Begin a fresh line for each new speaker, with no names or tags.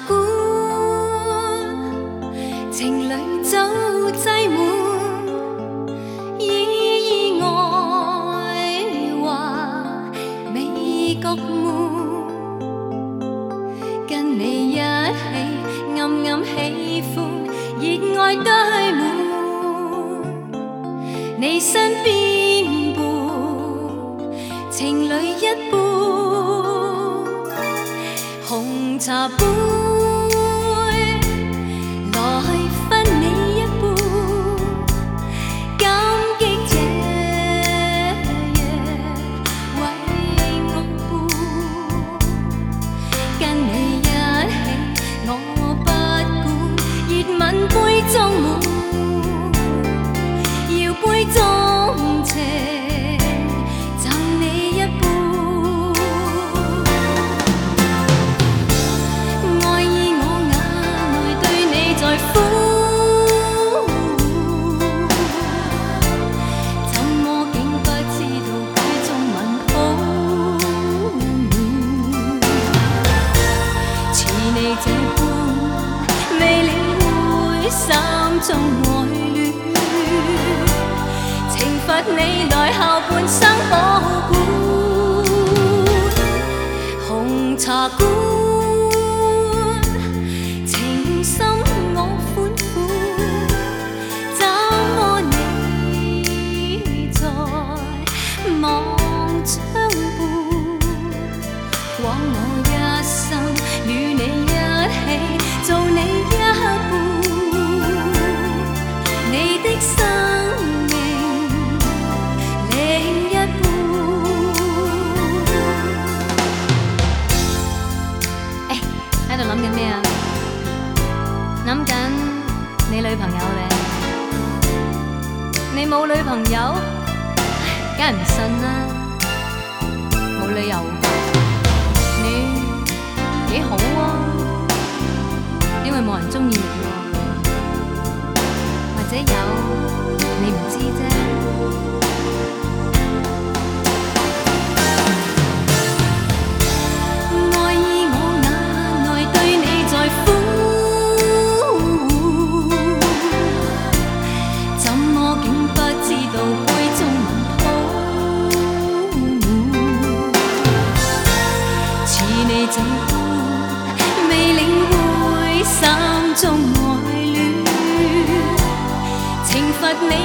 馆，情侣早挤满，意外话未觉闷，跟你一起暗暗喜欢，热爱堆满，你身边伴，情侣一般。 紅茶杯，來分你一半，感激這夜為我伴，跟你一起我不管，熱吻杯中滿，搖杯中情，贈你一半。 心中愛戀，懲罰你來後半生保管。紅茶館，情深我款款，怎麼你在望窗畔？枉我一生與你一起，做你一半。 你的生命另一半。喺度諗緊咩啊？諗緊你女朋友咧？你冇女朋友？梗係唔信啦，冇理由。你幾好啊，因為冇人鍾意你喎。 或者有你唔知啫。愛意我眼內對你在乎，怎麼竟不知道杯中文泡沫？似你這般未領會心中愛戀。懲罰你